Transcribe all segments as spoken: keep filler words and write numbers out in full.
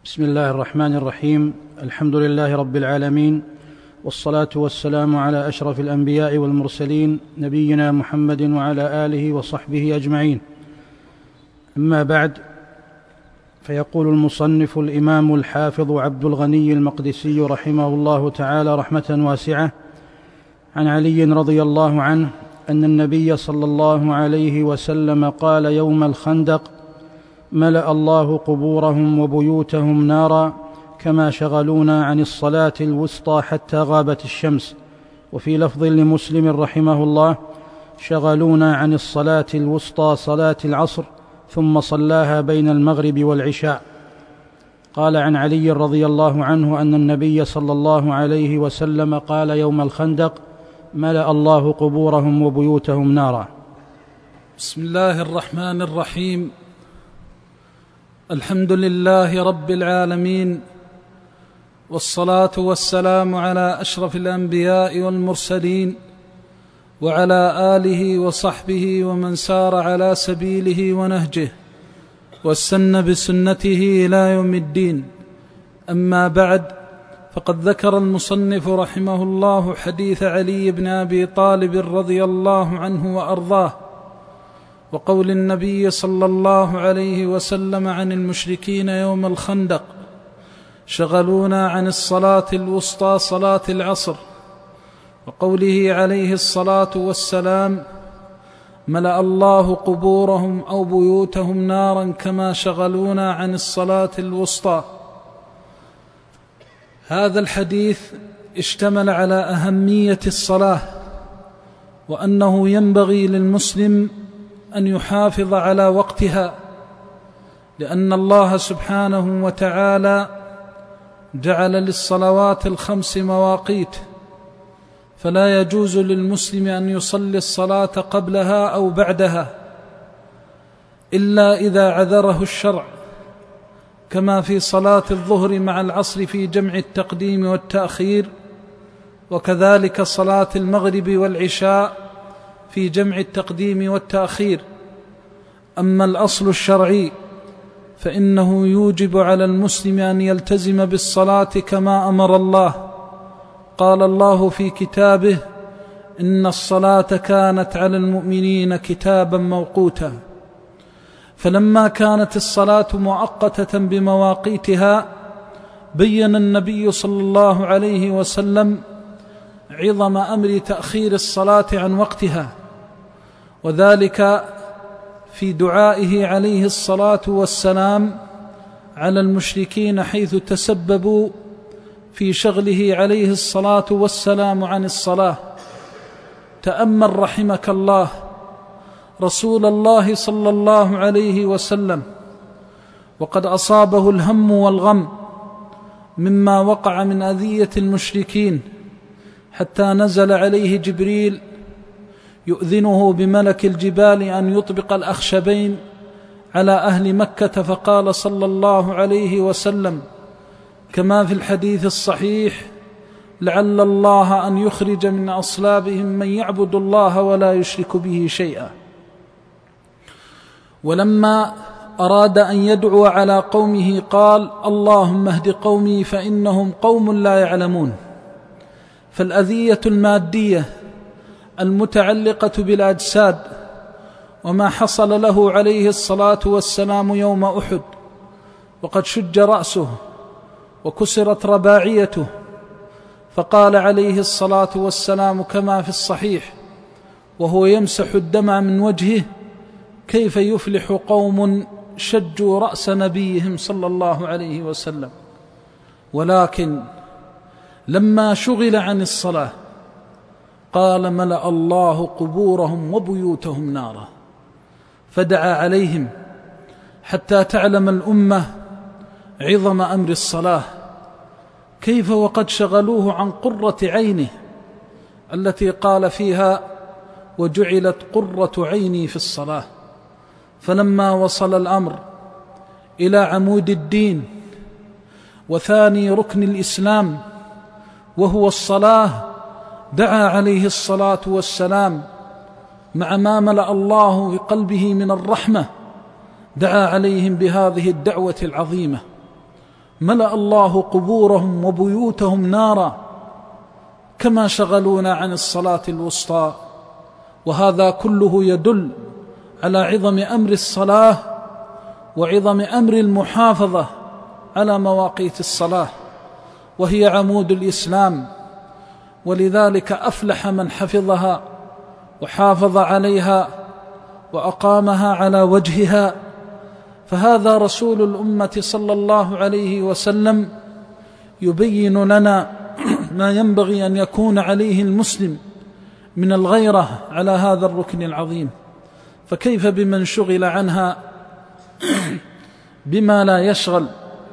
بسم الله الرحمن الرحيم. الحمد لله رب العالمين، والصلاة والسلام على أشرف الأنبياء والمرسلين، نبينا محمد وعلى آله وصحبه أجمعين. أما بعد، فيقول المصنف الإمام الحافظ عبد الغني المقدسي رحمه الله تعالى رحمة واسعة عن علي رضي الله عنه أن النبي صلى الله عليه وسلم قال يوم الخندق: ملأ الله قبورهم وبيوتهم نارا كما شغلونا عن الصلاة الوسطى حتى غابت الشمس. وفي لفظ لمسلم رحمه الله: شغلونا عن الصلاة الوسطى صلاة العصر ثم صلاها بين المغرب والعشاء. قال عن علي رضي الله عنه أن النبي صلى الله عليه وسلم قال يوم الخندق: ملأ الله قبورهم وبيوتهم نارا. بسم الله الرحمن الرحيم. الحمد لله رب العالمين، والصلاة والسلام على أشرف الأنبياء والمرسلين، وعلى آله وصحبه ومن سار على سبيله ونهجه واستنى بسنته إلى يوم الدين. أما بعد، فقد ذكر المصنف رحمه الله حديث علي بن أبي طالب رضي الله عنه وأرضاه، وقول النبي صلى الله عليه وسلم عن المشركين يوم الخندق: شغلونا عن الصلاة الوسطى صلاة العصر، وقوله عليه الصلاة والسلام: ملأ الله قبورهم أو بيوتهم نارا كما شغلونا عن الصلاة الوسطى. هذا الحديث اشتمل على أهمية الصلاة، وأنه ينبغي للمسلم أن يحافظ على وقتها، لأن الله سبحانه وتعالى جعل للصلوات الخمس مواقيت، فلا يجوز للمسلم أن يصلي الصلاة قبلها أو بعدها إلا إذا عذره الشرع، كما في صلاة الظهر مع العصر في جمع التقديم والتأخير، وكذلك صلاة المغرب والعشاء في جمع التقديم والتأخير. أما الأصل الشرعي فإنه يوجب على المسلم أن يلتزم بالصلاة كما أمر الله. قال الله في كتابه: إن الصلاة كانت على المؤمنين كتابا موقوتا. فلما كانت الصلاة مؤقتة بمواقيتها، بين النبي صلى الله عليه وسلم عظم أمر تأخير الصلاة عن وقتها، وذلك في دعائه عليه الصلاة والسلام على المشركين، حيث تسببوا في شغله عليه الصلاة والسلام عن الصلاة. تأمل رحمك الله رسول الله صلى الله عليه وسلم وقد أصابه الهم والغم مما وقع من أذية المشركين، حتى نزل عليه جبريل يؤذنه بملك الجبال أن يطبق الأخشبين على أهل مكة، فقال صلى الله عليه وسلم كما في الحديث الصحيح: لعل الله أن يخرج من أصلابهم من يعبد الله ولا يشرك به شيئا. ولما أراد أن يدعو على قومه قال: اللهم اهد قومي فإنهم قوم لا يعلمون. فالأذية المادية المتعلقة بالأجساد، وما حصل له عليه الصلاة والسلام يوم أحد، وقد شج رأسه وكسرت رباعيته، فقال عليه الصلاة والسلام كما في الصحيح وهو يمسح الدمع من وجهه: كيف يفلح قوم شجوا رأس نبيهم صلى الله عليه وسلم. ولكن لما شغل عن الصلاة قال: ملأ الله قبورهم وبيوتهم نارا، فدعا عليهم حتى تعلم الأمة عظم أمر الصلاة، كيف وقد شغلوه عن قرة عينه التي قال فيها: وجعلت قرة عيني في الصلاة. فلما وصل الأمر إلى عمود الدين وثاني ركن الإسلام وهو الصلاة، دعا عليه الصلاة والسلام مع ما ملأ الله بقلبه من الرحمة، دعا عليهم بهذه الدعوة العظيمة. ملأ الله قبورهم وبيوتهم نارا كما شغلونا عن الصلاة الوسطى. وهذا كله يدل على عظم أمر الصلاة وعظم أمر المحافظة على مواقيت الصلاة، وهي عمود الإسلام، ولذلك أفلح من حفظها وحافظ عليها وأقامها على وجهها. فهذا رسول الأمة صلى الله عليه وسلم يبين لنا ما ينبغي أن يكون عليه المسلم من الغيرة على هذا الركن العظيم، فكيف بمن شغل عنها بما لا يشغل.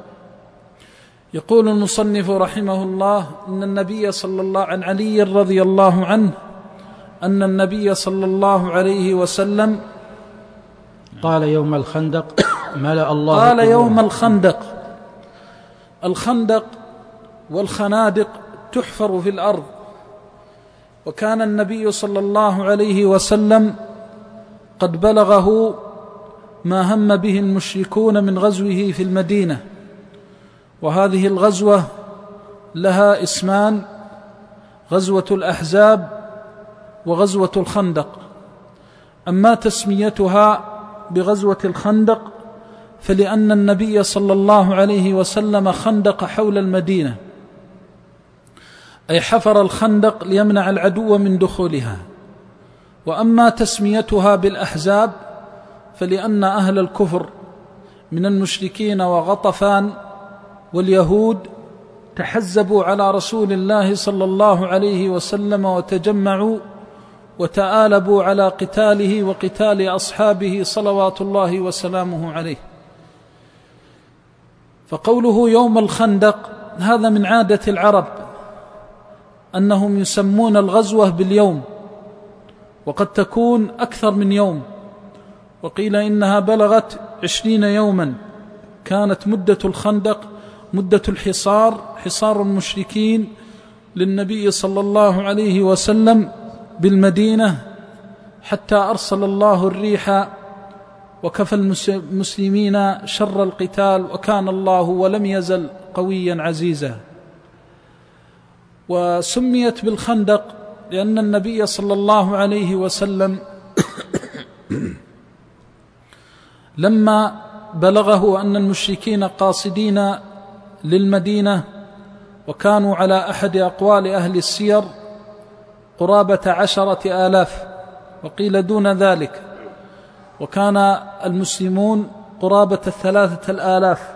يقول المصنف رحمه الله أن النبي صلى الله عن علي رضي الله عنه أن النبي صلى الله عليه وسلم قال يوم الخندق ملأ الله قال يوم الخندق. الخندق والخنادق تحفر في الأرض، وكان النبي صلى الله عليه وسلم قد بلغه ما هم به المشركون من غزوه في المدينة، وهذه الغزوة لها اسمان: غزوة الأحزاب وغزوة الخندق. أما تسميتها بغزوة الخندق فلأن النبي صلى الله عليه وسلم خندق حول المدينة، أي حفر الخندق ليمنع العدو من دخولها. وأما تسميتها بالأحزاب فلأن أهل الكفر من المشركين وغطفان واليهود تحزبوا على رسول الله صلى الله عليه وسلم وتجمعوا وتآلبوا على قتاله وقتال أصحابه صلوات الله وسلامه عليه. فقوله يوم الخندق هذا من عادة العرب أنهم يسمون الغزوة باليوم، وقد تكون أكثر من يوم، وقيل إنها بلغت عشرين يوما. كانت مدة الخندق مدة الحصار، حصار المشركين للنبي صلى الله عليه وسلم بالمدينة، حتى أرسل الله الريح وكفى المسلمين شر القتال، وكان الله ولم يزل قويا عزيزا. وسميت بالخندق لأن النبي صلى الله عليه وسلم لما بلغه أن المشركين قاصدين للمدينة، وكانوا على أحد أقوال أهل السير قرابة عشرة آلاف، وقيل دون ذلك، وكان المسلمون قرابة الثلاثة الآلاف.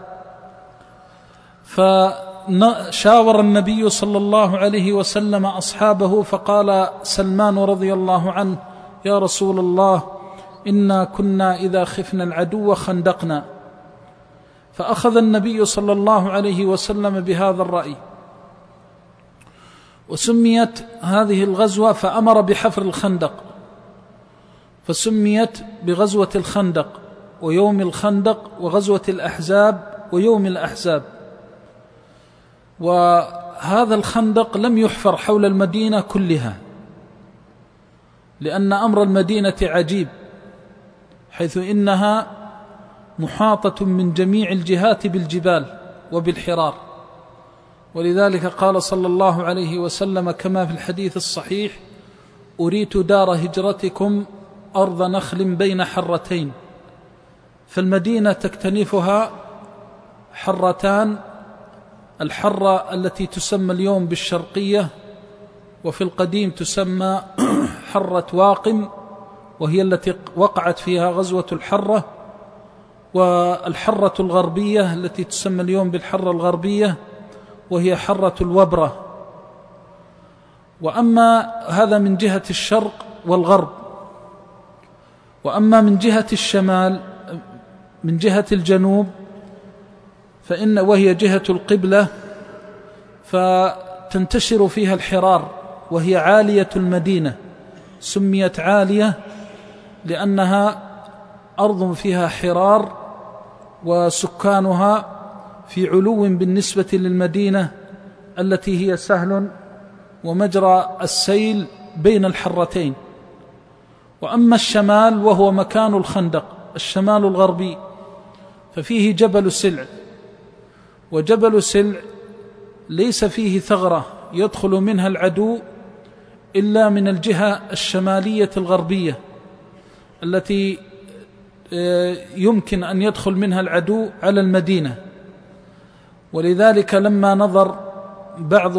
فشاور النبي صلى الله عليه وسلم أصحابه، فقال سلمان رضي الله عنه: يا رسول الله، إنا كنا إذا خفنا العدو خندقنا. فأخذ النبي صلى الله عليه وسلم بهذا الرأي، وسميت هذه الغزوة، فأمر بحفر الخندق، فسميت بغزوة الخندق ويوم الخندق وغزوة الأحزاب ويوم الأحزاب. وهذا الخندق لم يحفر حول المدينة كلها، لأن أمر المدينة عجيب، حيث إنها محاطة من جميع الجهات بالجبال وبالحرار. ولذلك قال صلى الله عليه وسلم كما في الحديث الصحيح: أريت دار هجرتكم أرض نخل بين حرتين. فالمدينة تكتنفها حرتان: الحرة التي تسمى اليوم بالشرقية، وفي القديم تسمى حرة واقم، وهي التي وقعت فيها غزوة الحرة، والحرة الغربية التي تسمى اليوم بالحرة الغربية، وهي حرة الوبرة. وأما هذا من جهة الشرق والغرب. وأما من جهة الشمال، من جهة الجنوب، فإن وهي جهة القبلة، فتنتشر فيها الحرار، وهي عالية المدينة. سميت عالية لأنها أرض فيها حرار، وسكانها في علو بالنسبة للمدينة التي هي سهل ومجرى السيل بين الحرتين. وأما الشمال وهو مكان الخندق، الشمال الغربي، ففيه جبل سلع، وجبل سلع ليس فيه ثغرة يدخل منها العدو إلا من الجهة الشمالية الغربية التي يمكن أن يدخل منها العدو على المدينة. ولذلك لما نظر بعض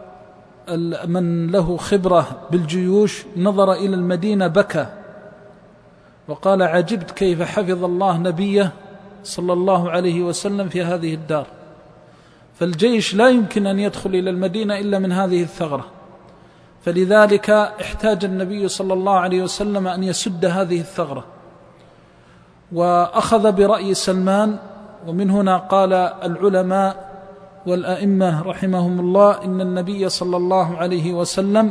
من له خبرة بالجيوش نظر إلى المدينة بكى وقال: عجبت كيف حفظ الله نبيه صلى الله عليه وسلم في هذه الدار، فالجيش لا يمكن أن يدخل إلى المدينة إلا من هذه الثغرة. فلذلك احتاج النبي صلى الله عليه وسلم أن يسد هذه الثغرة، وأخذ برأي سلمان. ومن هنا قال العلماء والأئمة رحمهم الله إن النبي صلى الله عليه وسلم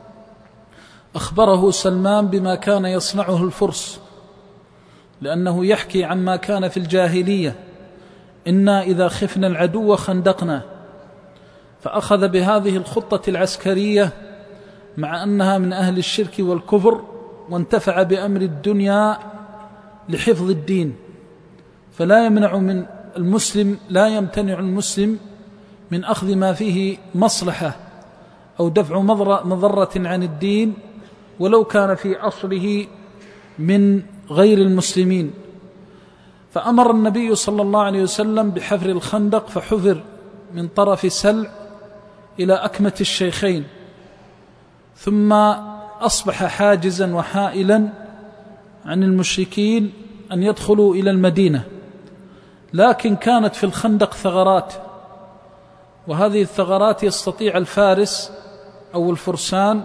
أخبره سلمان بما كان يصنعه الفرس، لأنه يحكي عما كان في الجاهلية: إنا إذا خفنا العدو خندقنا. فأخذ بهذه الخطة العسكرية مع أنها من أهل الشرك والكفر، وانتفع بأمر الدنيا لحفظ الدين. فلا يمنع من المسلم لا يمتنع المسلم من أخذ ما فيه مصلحة أو دفع مضرة عن الدين ولو كان في أصله من غير المسلمين. فأمر النبي صلى الله عليه وسلم بحفر الخندق، فحفر من طرف سلع إلى أكمة الشيخين، ثم أصبح حاجزا وحائلا عن المشركين أن يدخلوا إلى المدينة. لكن كانت في الخندق ثغرات، وهذه الثغرات يستطيع الفارس أو الفرسان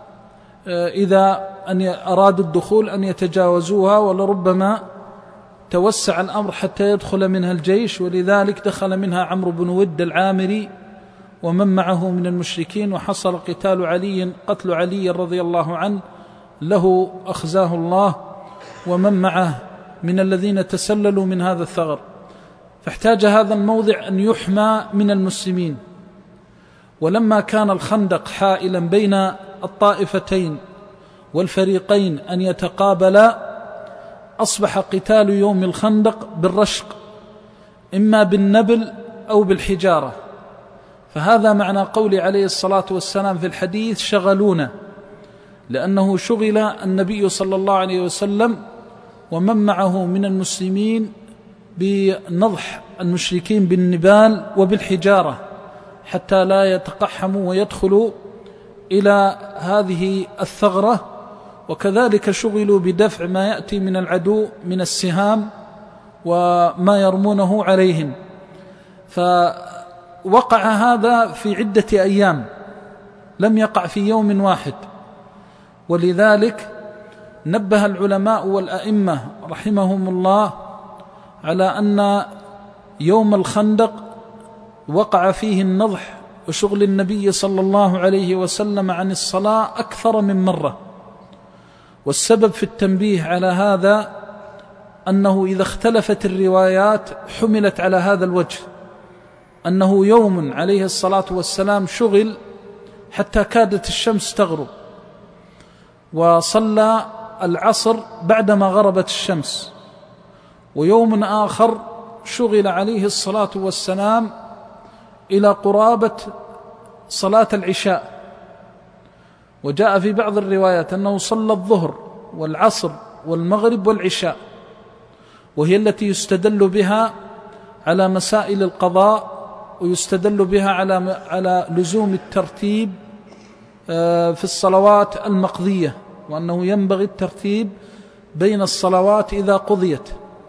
إذا أن أرادوا الدخول أن يتجاوزوها، ولربما توسع الأمر حتى يدخل منها الجيش. ولذلك دخل منها عمرو بن ود العامري ومن معه من المشركين، وحصل قتال علي قتل علي رضي الله عنه له أخزاه الله ومن معه من الذين تسللوا من هذا الثغر. فاحتاج هذا الموضع أن يحمى من المسلمين. ولما كان الخندق حائلا بين الطائفتين والفريقين أن يتقابلا، أصبح قتال يوم الخندق بالرشق، إما بالنبل أو بالحجارة. فهذا معنى قول عليه الصلاة والسلام في الحديث: شغلونا، لأنه شغل النبي صلى الله عليه وسلم ومن معه من المسلمين بنضح المشركين بالنبال وبالحجارة حتى لا يتقحموا ويدخلوا إلى هذه الثغرة. وكذلك شغلوا بدفع ما يأتي من العدو من السهام وما يرمونه عليهم. فوقع هذا في عدة أيام، لم يقع في يوم واحد. ولذلك نبه العلماء والأئمة رحمهم الله على أن يوم الخندق وقع فيه النضح وشغل النبي صلى الله عليه وسلم عن الصلاة أكثر من مرة. والسبب في التنبيه على هذا أنه إذا اختلفت الروايات حملت على هذا الوجه، أنه يوم عليه الصلاة والسلام شغل حتى كادت الشمس تغرب، وصلى العصر بعدما غربت الشمس. ويوم آخر شغل عليه الصلاة والسلام إلى قرابة صلاة العشاء. وجاء في بعض الروايات أنه صلى الظهر والعصر والمغرب والعشاء، وهي التي يستدل بها على مسائل القضاء، ويستدل بها على على لزوم الترتيب في الصلوات المقضية، وأنه ينبغي الترتيب بين الصلوات إذا قضيت.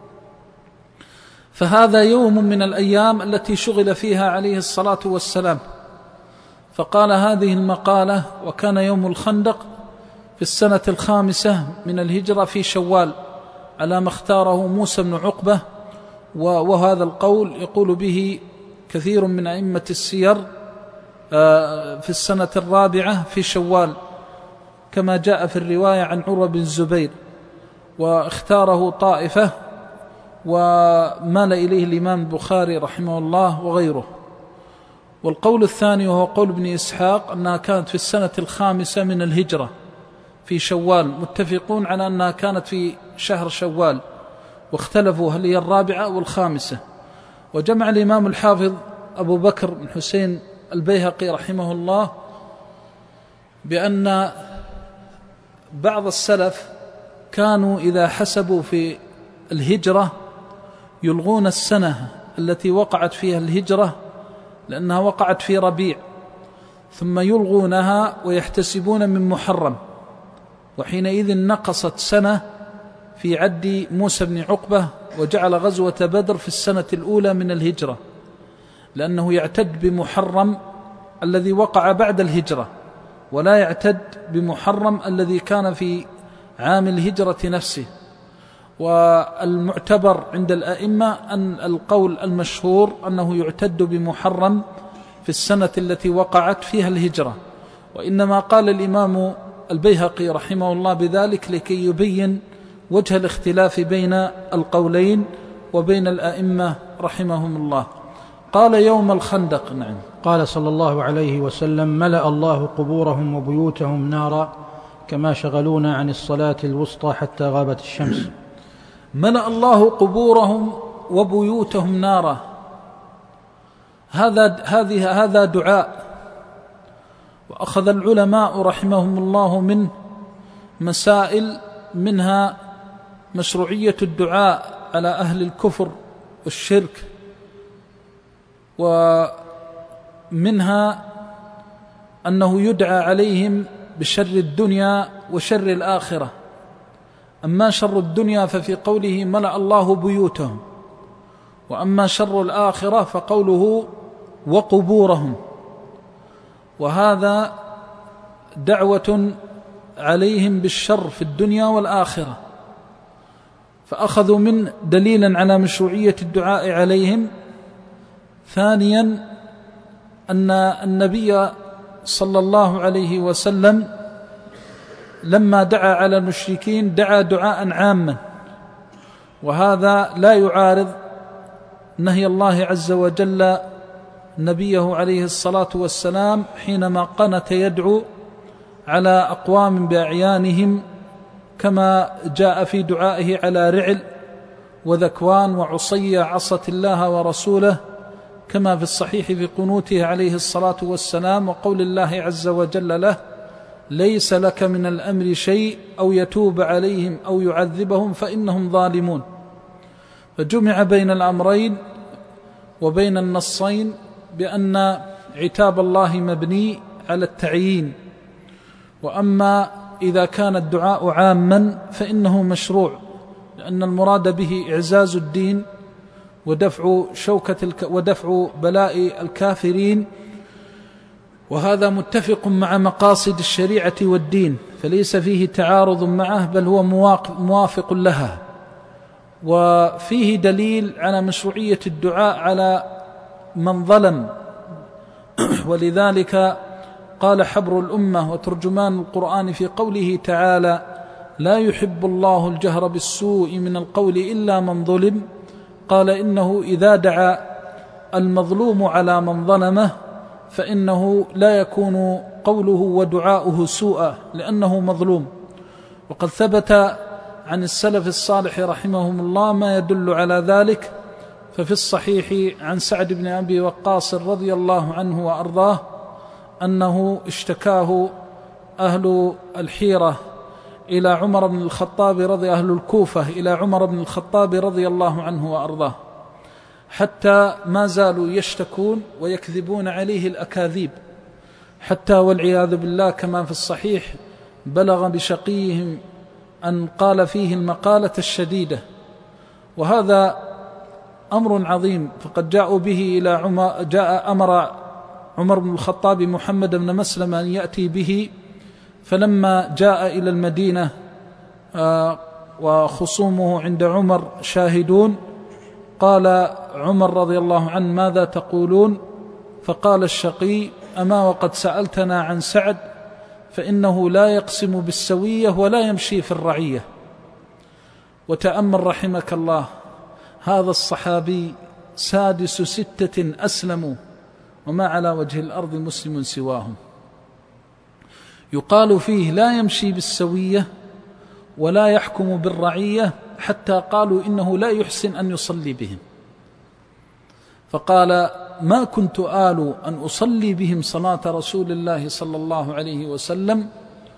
فهذا يوم من الأيام التي شغل فيها عليه الصلاة والسلام. فقال هذه المقالة: وكان يوم الخندق في السنة الخامسة من الهجرة في شوال، على ما اختاره موسى بن عقبة. وهذا القول يقول به كثير من أئمة السير في السنة الرابعة في شوال، كما جاء في الرواية عن عروة بن الزبير، واختاره طائفة ومال إليه الإمام البخاري رحمه الله وغيره. والقول الثاني وهو قول ابن إسحاق أنها كانت في السنة الخامسة من الهجرة في شوال، متفقون على أنها كانت في شهر شوال، واختلفوا هل هي الرابعة أو الخامسة. وجمع الإمام الحافظ أبو بكر بن حسين البيهقي رحمه الله بأن بعض السلف كانوا إذا حسبوا في الهجرة يلغون السنة التي وقعت فيها الهجرة لأنها وقعت في ربيع، ثم يلغونها ويحتسبون من محرم، وحينئذ نقصت سنة في عد موسى بن عقبة وجعل غزوة بدر في السنة الأولى من الهجرة، لأنه يعتد بمحرم الذي وقع بعد الهجرة ولا يعتد بمحرم الذي كان في عام الهجرة نفسه. والمعتبر عند الأئمة أن القول المشهور أنه يعتد بمحرم في السنة التي وقعت فيها الهجرة، وإنما قال الإمام البيهقي رحمه الله بذلك لكي يبين وجه الاختلاف بين القولين وبين الأئمة رحمهم الله. قال يوم الخندق. نعم. قال صلى الله عليه وسلم: ملأ الله قبورهم وبيوتهم نارا كما شغلونا عن الصلاة الوسطى حتى غابت الشمس. ملأ الله قبورهم وبيوتهم نارا، هذا هذه هذا دعاء، وأخذ العلماء رحمهم الله من مسائل، منها مشروعية الدعاء على أهل الكفر والشرك، ومنها أنه يدعى عليهم بشر الدنيا وشر الآخرة. أما شر الدنيا ففي قوله ملأ الله بيوتهم، وأما شر الآخرة فقوله وقبورهم، وهذا دعوة عليهم بالشر في الدنيا والآخرة، فأخذوا من دليلا على مشروعية الدعاء عليهم. ثانيا أن النبي صلى الله عليه وسلم لما دعا على المشركين دعا دعاء عاما، وهذا لا يعارض نهي الله عز وجل نبيه عليه الصلاة والسلام حينما قنت يدعو على أقوام بأعيانهم، كما جاء في دعائه على رعل وذكوان وعصية عصت الله ورسوله، كما في الصحيح في قنوته عليه الصلاة والسلام، وقول الله عز وجل له: ليس لك من الأمر شيء أو يتوب عليهم أو يعذبهم فإنهم ظالمون. فجمع بين الأمرين وبين النصين بأن عتاب الله مبني على التعيين، وأما إذا كان الدعاء عاما فإنه مشروع، لأن المراد به إعزاز الدين ودفع شوكة الك ودفع بلاء الكافرين، وهذا متفق مع مقاصد الشريعة والدين، فليس فيه تعارض معه، بل هو موافق لها. وفيه دليل على مشروعية الدعاء على من ظلم، ولذلك قال حبر الأمة وترجمان القرآن في قوله تعالى: لا يحب الله الجهر بالسوء من القول إلا من ظلم، قال إنه إذا دعا المظلوم على من ظلمه فإنه لا يكون قوله ودعاؤه سوءا لأنه مظلوم. وقد ثبت عن السلف الصالح رحمهم الله ما يدل على ذلك، ففي الصحيح عن سعد بن أبي وقاص رضي الله عنه وأرضاه أنه اشتكاه أهل الحيرة إلى عمر بن الخطاب رضي أهل الكوفة إلى عمر بن الخطاب رضي الله عنه وأرضاه، حتى ما زالوا يشتكون ويكذبون عليه الأكاذيب، حتى والعياذ بالله كما في الصحيح بلغ بشقيهم أن قال فيه المقالة الشديدة. وهذا أمر عظيم، فقد جاءوا به إلى عمر، جاء أمر عمر بن الخطاب محمد بن مسلم أن يأتي به، فلما جاء إلى المدينة وخصومه عند عمر شاهدون، قال عمر رضي الله عنه: ماذا تقولون؟ فقال الشقي: أما وقد سألتنا عن سعد فإنه لا يقسم بالسوية ولا يمشي في الرعية. وتأمل رحمك الله، هذا الصحابي سادس ستة أسلموا وما على وجه الأرض مسلم سواهم، يقال فيه لا يمشي بالسوية ولا يحكم بالرعية، حتى قالوا إنه لا يحسن أن يصلي بهم. فقال ما كنت آل أن أصلي بهم صلاة رسول الله صلى الله عليه وسلم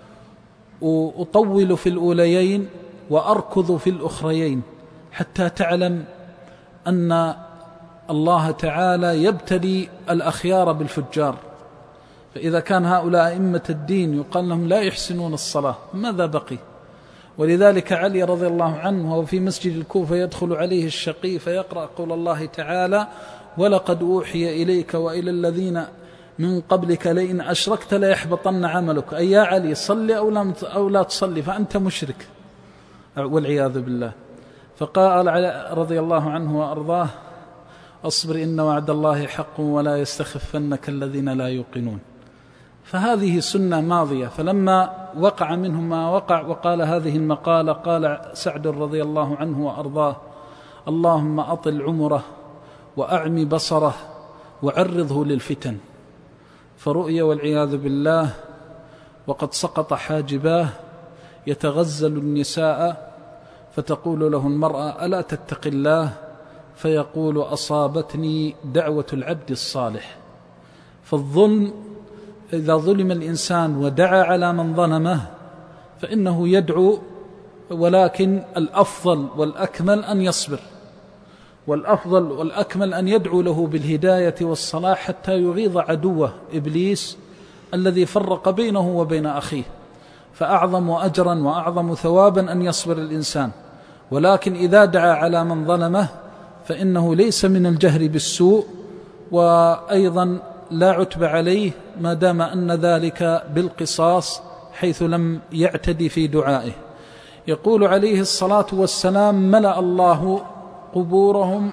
وأطول في الأوليين وأركض في الأخريين، حتى تعلم أن الله تعالى يبتلي الأخيار بالفجار. فإذا كان هؤلاء أئمة الدين يقال لهم لا يحسنون الصلاة، ماذا بقي؟ ولذلك علي رضي الله عنه وهو في مسجد الكوفة يدخل عليه الشقي فيقرأ قول الله تعالى: ولقد أوحي إليك وإلى الذين من قبلك لئن أشركت ليحبطن عملك. أي يا علي صلي أو لا تصلي فأنت مشرك والعياذ بالله. فقال رضي الله عنه وأرضاه: أصبر إن وعد الله حق ولا يستخفنك الذين لا يوقنون. فهذه سنة ماضية. فلما وقع منهم ما وقع وقال هذه المقالة، قال سعد رضي الله عنه وأرضاه: اللهم أطل عمره وأعمي بصره وعرضه للفتن. فرؤي والعياذ بالله وقد سقط حاجباه يتغزل النساء، فتقول له المرأة: ألا تتق الله؟ فيقول: أصابتني دعوة العبد الصالح. فالظلم إذا ظلم الإنسان ودعا على من ظلمه فإنه يدعو، ولكن الأفضل والأكمل أن يصبر، والأفضل والأكمل أن يدعو له بالهداية والصلاح حتى يغيظ عدوه إبليس الذي فرق بينه وبين أخيه. فأعظم أجرا وأعظم ثوابا أن يصبر الإنسان. ولكن إذا دعا على من ظلمه فإنه ليس من الجهر بالسوء، وأيضا لا عتب عليه ما دام أن ذلك بالقصاص حيث لم يعتدي في دعائه. يقول عليه الصلاة والسلام: ملأ الله قبورهم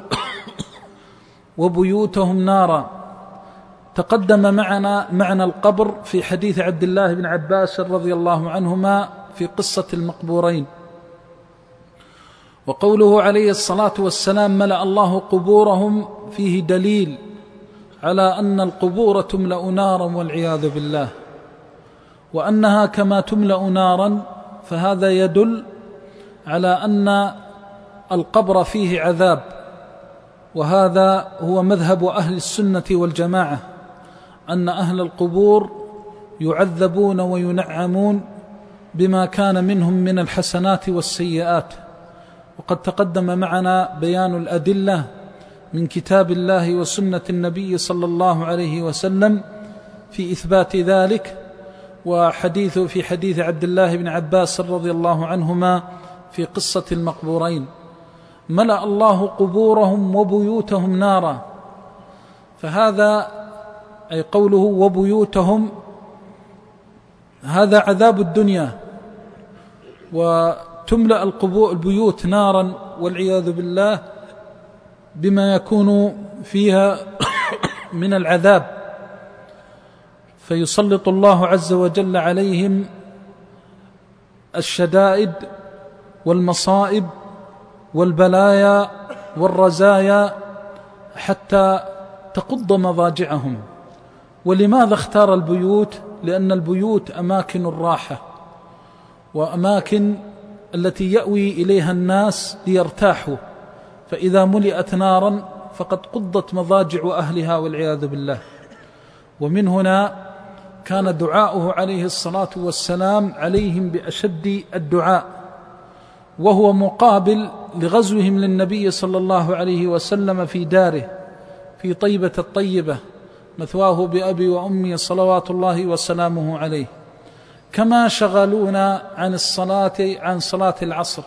وبيوتهم نارا. تقدم معنا معنى القبر في حديث عبد الله بن عباس رضي الله عنهما في قصة المقبورين. وقوله عليه الصلاة والسلام: ملأ الله قبورهم فيه دليل على أن القبور تملأ نارا والعياذ بالله، وأنها كما تملأ نارا فهذا يدل على أن القبر فيه عذاب. وهذا هو مذهب أهل السنة والجماعة، أن أهل القبور يعذبون وينعمون بما كان منهم من الحسنات والسيئات. وقد تقدم معنا بيان الأدلة من كتاب الله وسنة النبي صلى الله عليه وسلم في إثبات ذلك، وحديث في حديث عبد الله بن عباس رضي الله عنهما في قصة المقبورين: ملأ الله قبورهم وبيوتهم نارا. فهذا أي قوله وبيوتهم هذا عذاب الدنيا، وتملأ البيوت نارا والعياذ بالله بما يكون فيها من العذاب، فيسلط الله عز وجل عليهم الشدائد والمصائب والبلايا والرزايا حتى تقض مضاجعهم. ولماذا اختار البيوت؟ لأن البيوت أماكن الراحة وأماكن التي يأوي إليها الناس ليرتاحوا، فإذا ملئت نارا فقد قضت مضاجع أهلها والعياذ بالله. ومن هنا كان دعاؤه عليه الصلاة والسلام عليهم بأشد الدعاء، وهو مقابل لغزوهم للنبي صلى الله عليه وسلم في داره في طيبة الطيبة مثواه بأبي وأمي صلوات الله وسلامه عليه. كما شغلونا عن الصلاة عن صلاة العصر.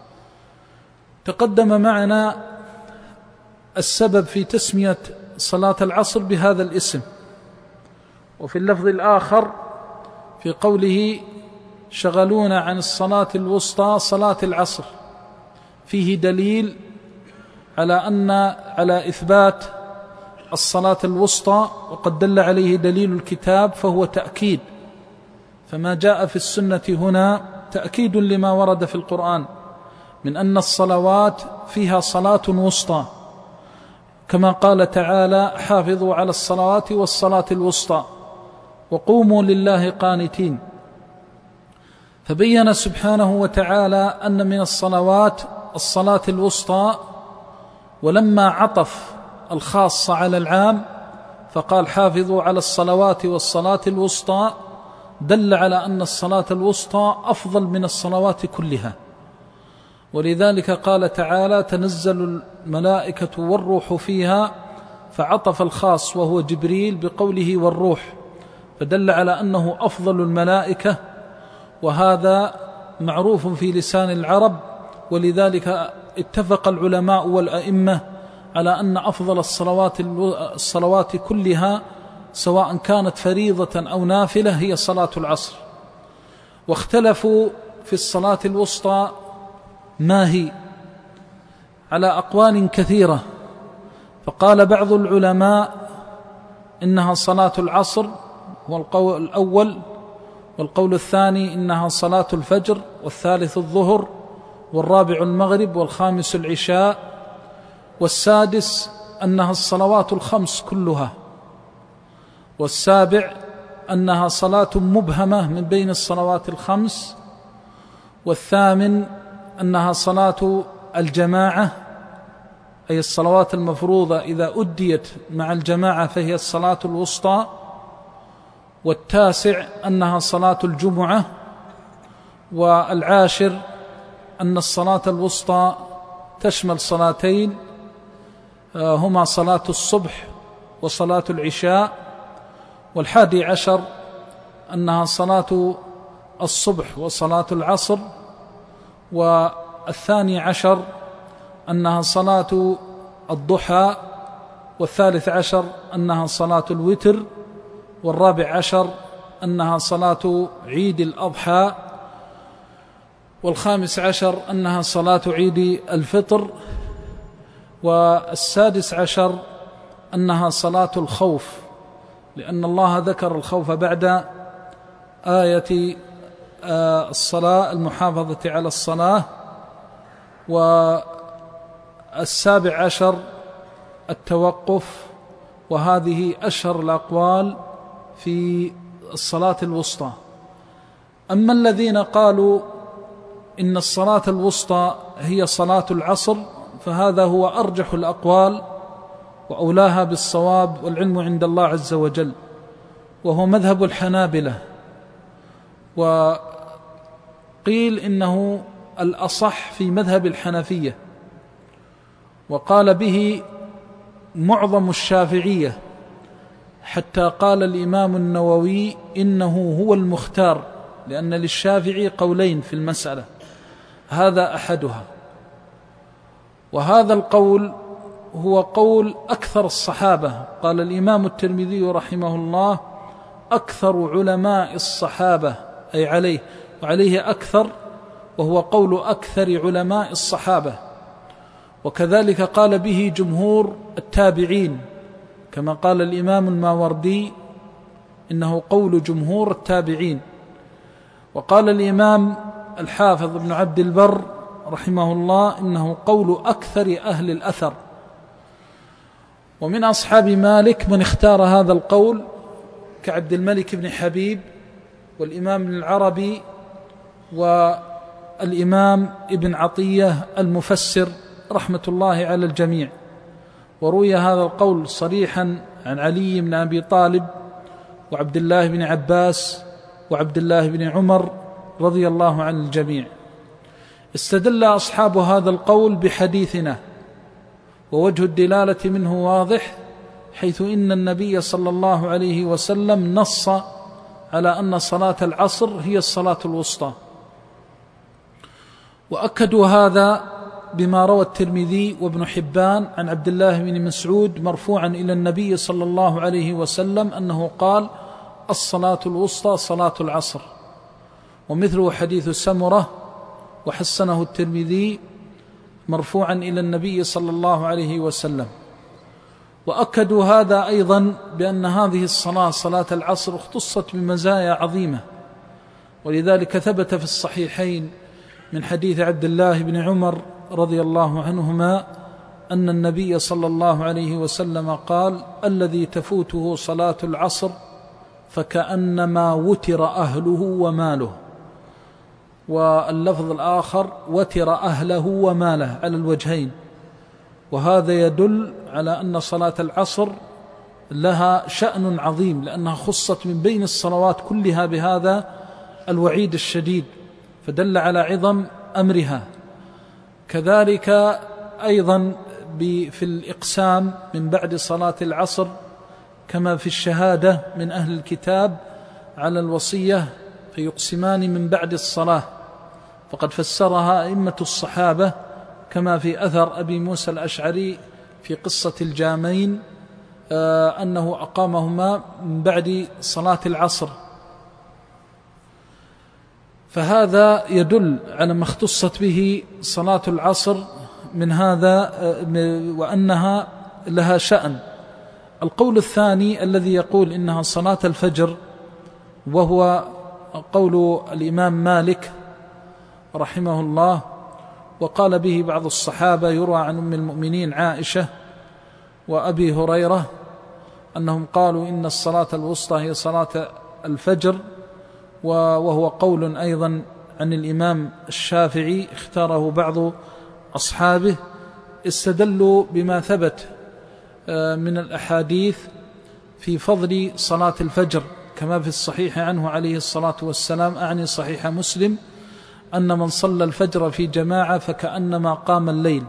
تقدم معنا السبب في تسمية صلاة العصر بهذا الاسم، وفي اللفظ الآخر في قوله شغلونا عن الصلاة الوسطى صلاة العصر فيه دليل على أن على إثبات الصلاة الوسطى، وقد دل عليه دليل الكتاب فهو تأكيد. فما جاء في السنة هنا تأكيد لما ورد في القرآن من أن الصلوات فيها صلاة وسطى، كما قال تعالى حافظوا على الصلوات والصلاة الوسطى وقوموا لله قانتين. فبين سبحانه وتعالى أن من الصلوات الصلاة الوسطى، ولما عطف الخاص على العام فقال حافظوا على الصلوات والصلاة الوسطى، دل على أن الصلاة الوسطى أفضل من الصلوات كلها. ولذلك قال تعالى تنزل الملائكة والروح فيها، فعطف الخاص وهو جبريل بقوله والروح، فدل على أنه أفضل الملائكة، وهذا معروف في لسان العرب. ولذلك اتفق العلماء والأئمة على أن أفضل الصلوات الصلوات كلها سواء كانت فريضة أو نافلة هي صلاة العصر. واختلفوا في الصلاة الوسطى ما هي على أقوال كثيرة، فقال بعض العلماء إنها صلاة العصر هو القول الأول، والقول الثاني إنها صلاة الفجر، والثالث الظهر، والرابع المغرب، والخامس العشاء، والسادس أنها الصلوات الخمس كلها، والسابع أنها صلاة مبهمة من بين الصلوات الخمس، والثامن أنها صلاة الجماعة أي الصلوات المفروضة إذا أديت مع الجماعة فهي الصلاة الوسطى، والتاسع أنها صلاة الجمعة، والعاشر أن الصلاة الوسطى تشمل صلاتين هما صلاة الصبح وصلاة العشاء، والحادي عشر أنها صلاة الصبح وصلاة العصر، والثاني عشر أنها صلاة الضحى، والثالث عشر أنها صلاة الوتر، والرابع عشر أنها صلاة عيد الأضحى، والخامس عشر أنها صلاة عيد الفطر، والسادس عشر أنها صلاة الخوف، لأن الله ذكر الخوف بعد آية الصلاة المحافظة على الصلاة. والسابع عشر التوقف، وهذه أشهر الأقوال في الصلاة الوسطى. أما الذين قالوا إن الصلاة الوسطى هي صلاة العصر فهذا هو أرجح الأقوال وأولاها بالصواب، والعلم عند الله عز وجل، وهو مذهب الحنابلة. وقيل إنه الأصح في مذهب الحنفية، وقال به معظم الشافعية، حتى قال الإمام النووي إنه هو المختار، لأن للشافعي قولين في المسألة، هذا أحدها. وهذا القول هو قول أكثر الصحابة. قال الإمام الترمذي رحمه الله أكثر علماء الصحابة، أي عليه وعليه أكثر، وهو قول أكثر علماء الصحابة. وكذلك قال به جمهور التابعين، كما قال الإمام الماوردي إنه قول جمهور التابعين. وقال الإمام الحافظ ابن عبد البر رحمه الله إنه قول أكثر أهل الأثر. ومن أصحاب مالك من اختار هذا القول كعبد الملك بن حبيب، والإمام العربي، والإمام ابن عطية المفسر رحمة الله على الجميع. وروي هذا القول صريحا عن علي بن أبي طالب وعبد الله بن عباس وعبد الله بن عمر رضي الله عن الجميع. استدل أصحاب هذا القول بحديثنا، ووجه الدلالة منه واضح، حيث إن النبي صلى الله عليه وسلم نص على أن صلاة العصر هي الصلاة الوسطى. وأكدوا هذا بما روى الترمذي وابن حبان عن عبد الله بن مسعود مرفوعا إلى النبي صلى الله عليه وسلم أنه قال الصلاة الوسطى صلاة العصر، ومثله حديث سمرة وحسنه الترمذي مرفوعا إلى النبي صلى الله عليه وسلم. وأكدوا هذا أيضا بأن هذه الصلاة صلاة العصر اختصت بمزايا عظيمة، ولذلك ثبت في الصحيحين من حديث عبد الله بن عمر رضي الله عنهما أن النبي صلى الله عليه وسلم قال الذي تفوته صلاة العصر فكأنما وتر أهله وماله، واللفظ الآخر وتر أهله وماله على الوجهين. وهذا يدل على أن صلاة العصر لها شأن عظيم، لأنها خصت من بين الصلوات كلها بهذا الوعيد الشديد، فدل على عظم أمرها. كذلك أيضا في الإقسام من بعد صلاة العصر كما في الشهادة من أهل الكتاب على الوصية، فيقسمان من بعد الصلاة، فقد فسرها أئمة الصحابة كما في أثر أبي موسى الأشعري في قصة الجامين أنه أقامهما من بعد صلاة العصر. فهذا يدل على ما اختصت به صلاة العصر من هذا، وأنها لها شأن. القول الثاني الذي يقول إنها صلاة الفجر، وهو قول الإمام مالك رحمه الله، وقال به بعض الصحابة، يروى عن أم المؤمنين عائشة وأبي هريرة أنهم قالوا إن الصلاة الوسطى هي صلاة الفجر، وهو قول أيضا عن الإمام الشافعي اختاره بعض أصحابه. استدلوا بما ثبت من الأحاديث في فضل صلاة الفجر كما في الصحيح عنه عليه الصلاة والسلام، أعني صحيح مسلم، أن من صلى الفجر في جماعة فكأنما قام الليل.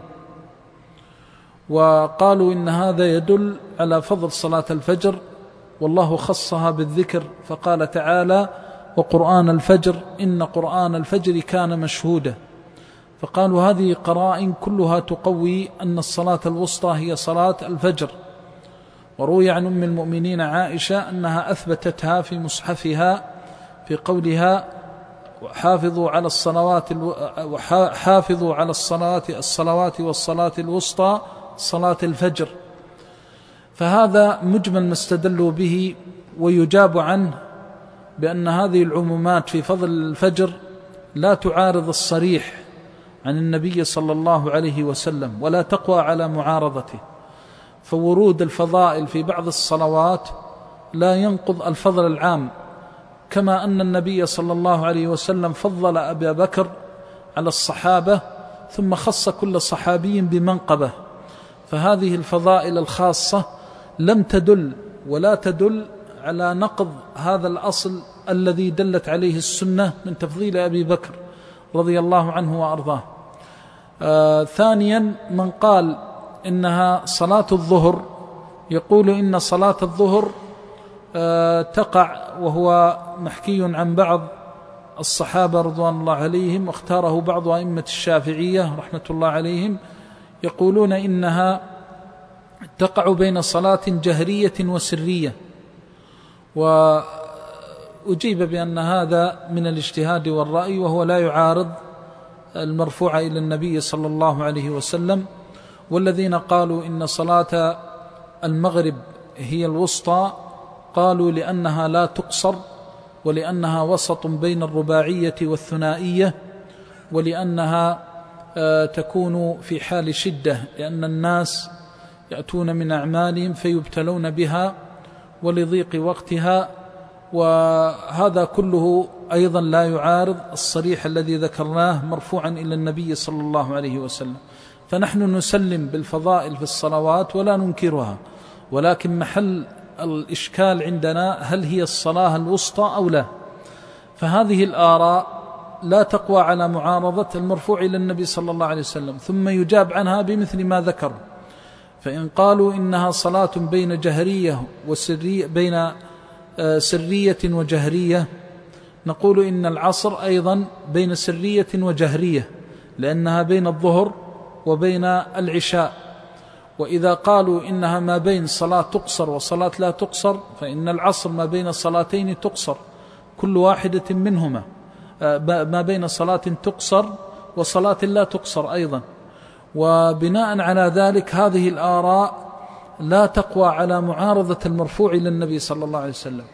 وقالوا إن هذا يدل على فضل صلاة الفجر، والله خصها بالذكر فقال تعالى: وقرآن الفجر إن قرآن الفجر كان مشهودا. فقالوا هذه قرائن كلها تقوي أن الصلاة الوسطى هي صلاة الفجر. وروي عن أم المؤمنين عائشة أنها أثبتتها في مصحفها في قولها: حافظوا على الصلوات حافظوا على الصلوات الصلوات والصلاة الوسطى صلاة الفجر. فهذا مجمل ما استدلوا به، ويجاب عنه بأن هذه العمومات في فضل الفجر لا تعارض الصريح عن النبي صلى الله عليه وسلم، ولا تقوى على معارضته. فورود الفضائل في بعض الصلوات لا ينقض الفضل العام، كما أن النبي صلى الله عليه وسلم فضل أبا بكر على الصحابة ثم خص كل صحابي بمنقبه. فهذه الفضائل الخاصة لم تدل ولا تدل على نقض هذا الأصل الذي دلت عليه السنة من تفضيل أبي بكر رضي الله عنه وأرضاه. آه ثانيا، من قال إنها صلاة الظهر يقول إن صلاة الظهر آه تقع، وهو محكي عن بعض الصحابة رضوان الله عليهم، واختاره بعض أئمة الشافعية رحمة الله عليهم، يقولون إنها تقع بين صلاة جهرية وسرية. وأجيب بأن هذا من الاجتهاد والرأي، وهو لا يعارض المرفوع إلى النبي صلى الله عليه وسلم. والذين قالوا إن صلاة المغرب هي الوسطى قالوا لأنها لا تقصر، ولأنها وسط بين الرباعية والثنائية، ولأنها تكون في حال شدة، لأن الناس يأتون من أعمالهم فيبتلون بها ولضيق وقتها. وهذا كله أيضا لا يعارض الصريح الذي ذكرناه مرفوعا إلى النبي صلى الله عليه وسلم. فنحن نسلم بالفضائل في الصلوات ولا ننكرها، ولكن محل الإشكال عندنا هل هي الصلاة الوسطى أو لا. فهذه الآراء لا تقوى على معارضة المرفوع إلى النبي صلى الله عليه وسلم، ثم يجاب عنها بمثل ما ذكر. فإن قالوا إنها صلاة بين جهرية وسرية، بين سرية وجهرية، نقول إن العصر أيضا بين سرية وجهرية، لأنها بين الظهر وبين العشاء. وإذا قالوا إنها ما بين صلاة تقصر وصلاة لا تقصر، فإن العصر ما بين صلاتين تقصر كل واحدة منهما، ما بين صلاة تقصر وصلاة لا تقصر أيضا. وبناء على ذلك هذه الآراء لا تقوى على معارضة المرفوع إلى النبي صلى الله عليه وسلم.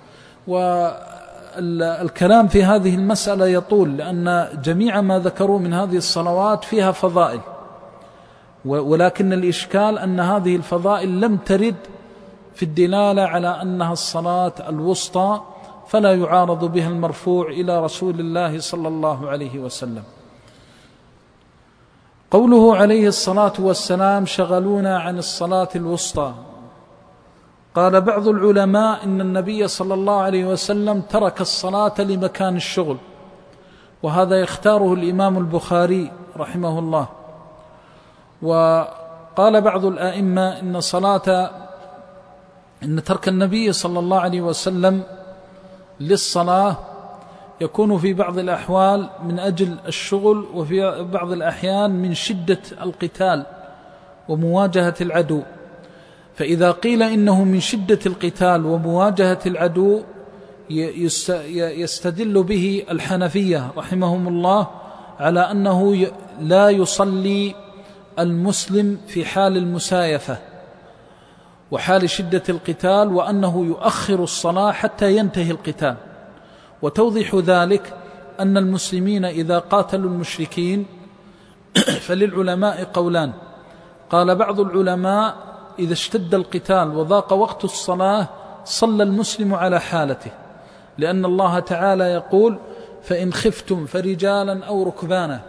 والكلام في هذه المسألة يطول، لأن جميع ما ذكروا من هذه الصلوات فيها فضائل، ولكن الإشكال أن هذه الفضائل لم ترد في الدلالة على أنها الصلاة الوسطى، فلا يعارض بها المرفوع إلى رسول الله صلى الله عليه وسلم. قوله عليه الصلاة والسلام: شغلونا عن الصلاة الوسطى. قال بعض العلماء إن النبي صلى الله عليه وسلم ترك الصلاة لمكان الشغل، وهذا يختاره الإمام البخاري رحمه الله. وقال بعض الآئمة إن صلاة إن ترك النبي صلى الله عليه وسلم للصلاة يكون في بعض الأحوال من أجل الشغل، وفي بعض الأحيان من شدة القتال ومواجهة العدو. فإذا قيل إنه من شدة القتال ومواجهة العدو يستدل به الحنفية رحمهم الله على أنه لا يصلي المسلم في حال المسايفة وحال شدة القتال، وأنه يؤخر الصلاة حتى ينتهي القتال. وتوضيح ذلك أن المسلمين إذا قاتلوا المشركين فللعلماء قولان. قال بعض العلماء: إذا اشتد القتال وضاق وقت الصلاة صلى المسلم على حالته، لأن الله تعالى يقول: فإن خفتم فرجالا أو ركبانا.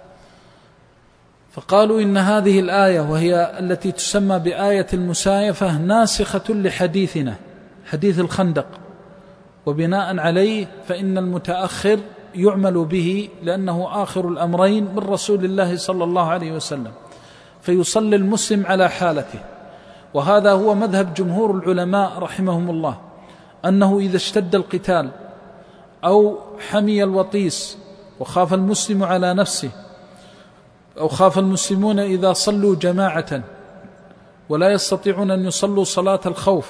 فقالوا إن هذه الآية، وهي التي تسمى بآية المسايفة، ناسخة لحديثنا حديث الخندق، وبناء عليه فإن المتأخر يعمل به لأنه آخر الأمرين من رسول الله صلى الله عليه وسلم، فيصلي المسلم على حالته. وهذا هو مذهب جمهور العلماء رحمهم الله، أنه إذا اشتد القتال أو حمي الوطيس وخاف المسلم على نفسه، أو خاف المسلمون إذا صلوا جماعة ولا يستطيعون أن يصلوا صلاة الخوف،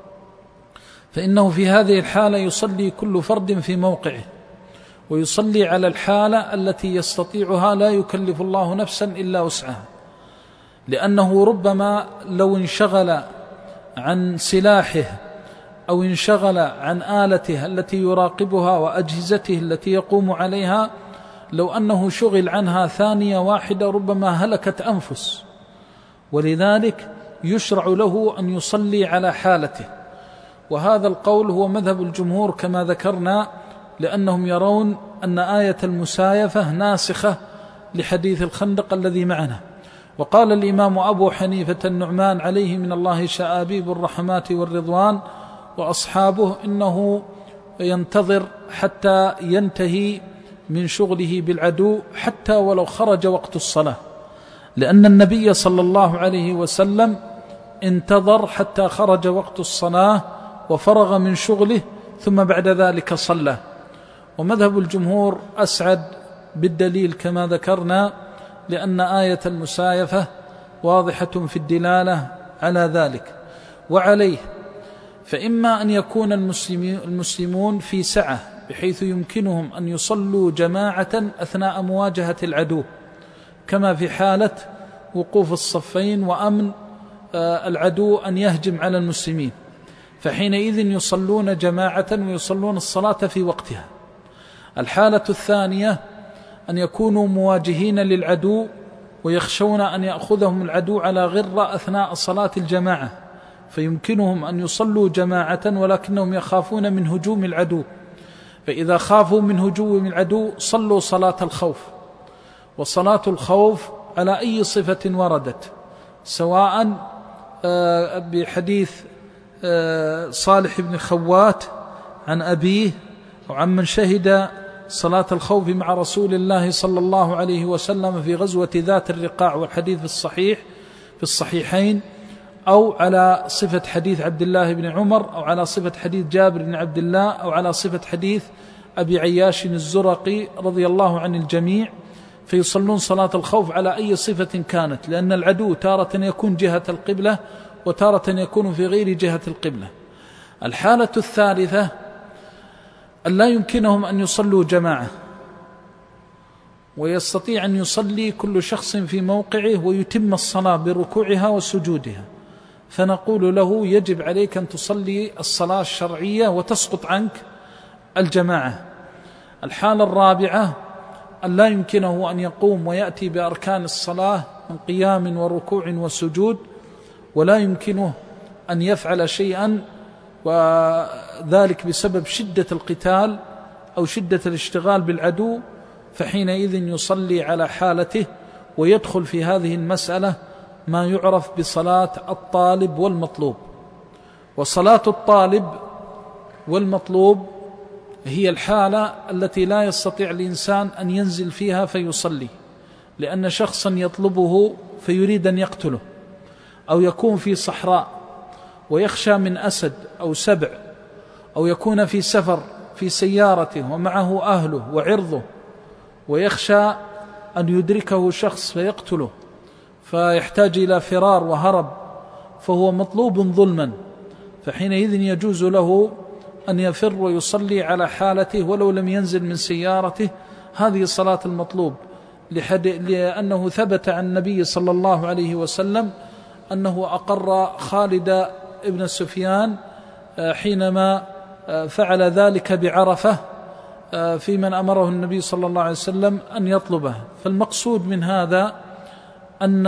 فإنه في هذه الحالة يصلي كل فرد في موقعه، ويصلي على الحالة التي يستطيعها، لا يكلف الله نفسا إلا وسعها. لأنه ربما لو انشغل عن سلاحه أو انشغل عن آلته التي يراقبها وأجهزته التي يقوم عليها، لو أنه شغل عنها ثانية واحدة ربما هلكت أنفس. ولذلك يشرع له أن يصلي على حالته. وهذا القول هو مذهب الجمهور كما ذكرنا، لأنهم يرون أن آية المسايفة ناسخة لحديث الخندق الذي معنا. وقال الإمام أبو حنيفة النعمان عليه من الله شآبيب الرحمات والرضوان وأصحابه إنه ينتظر حتى ينتهي من شغله بالعدو حتى ولو خرج وقت الصلاة، لأن النبي صلى الله عليه وسلم انتظر حتى خرج وقت الصلاة وفرغ من شغله ثم بعد ذلك صلى. ومذهب الجمهور أسعد بالدليل كما ذكرنا، لأن آية المسايفة واضحة في الدلالة على ذلك. وعليه فإما أن يكون المسلمون في سعة بحيث يمكنهم أن يصلوا جماعة أثناء مواجهة العدو، كما في حالة وقوف الصفين وأمن العدو أن يهجم على المسلمين، فحينئذ يصلون جماعة ويصلون الصلاة في وقتها. الحالة الثانية أن يكونوا مواجهين للعدو ويخشون أن يأخذهم العدو على غرة أثناء صلاة الجماعة، فيمكنهم أن يصلوا جماعة ولكنهم يخافون من هجوم العدو، فإذا خافوا من هجوم العدو صلوا صلاة الخوف. وصلاة الخوف على أي صفة وردت، سواء بحديث صالح بن خوات عن أبيه أو عن من شهد صلاة الخوف مع رسول الله صلى الله عليه وسلم في غزوة ذات الرقاع، والحديث في الصحيح في الصحيحين، أو على صفة حديث عبد الله بن عمر، أو على صفة حديث جابر بن عبد الله، أو على صفة حديث أبي عياش الزرقي رضي الله عن الجميع، فيصلون صلاة الخوف على أي صفة كانت، لأن العدو تارة يكون جهة القبلة وتارة يكون في غير جهة القبلة. الحالة الثالثة أن لا يمكنهم أن يصلوا جماعة، ويستطيع أن يصلي كل شخص في موقعه ويتم الصلاة بركوعها وسجودها، فنقول له يجب عليك أن تصلي الصلاة الشرعية وتسقط عنك الجماعة. الحالة الرابعة أن لا يمكنه أن يقوم ويأتي بأركان الصلاة من قيام وركوع وسجود، ولا يمكنه أن يفعل شيئا، وذلك بسبب شدة القتال أو شدة الاشتغال بالعدو، فحينئذ يصلي على حالته ويدخل في هذه المسألة ما يعرف بصلاة الطالب والمطلوب. وصلاة الطالب والمطلوب هي الحالة التي لا يستطيع الإنسان أن ينزل فيها فيصلي، لأن شخصا يطلبه فيريد أن يقتله، أو يكون في صحراء ويخشى من أسد أو سبع، أو يكون في سفر في سيارته ومعه أهله وعرضه ويخشى أن يدركه شخص فيقتله، فيحتاج إلى فرار وهرب، فهو مطلوب ظلما، فحينئذ يجوز له أن يفر ويصلي على حالته ولو لم ينزل من سيارته. هذه صلاة المطلوب، لأنه ثبت عن النبي صلى الله عليه وسلم أنه أقر خالد ابن سفيان حينما فعل ذلك بعرفة في من أمره النبي صلى الله عليه وسلم أن يطلبه. فالمقصود من هذا أن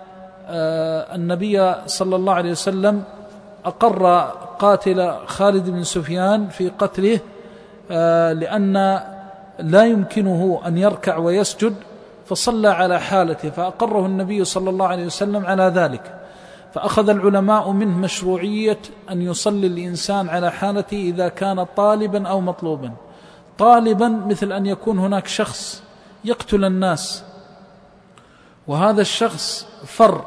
النبي صلى الله عليه وسلم أقر قاتل خالد بن سفيان في قتله، لأن لا يمكنه أن يركع ويسجد، فصلى على حالته، فأقره النبي صلى الله عليه وسلم على ذلك. فأخذ العلماء منه مشروعية أن يصلي الإنسان على حالته إذا كان طالبا أو مطلوبا. طالبا مثل أن يكون هناك شخص يقتل الناس، وهذا الشخص فر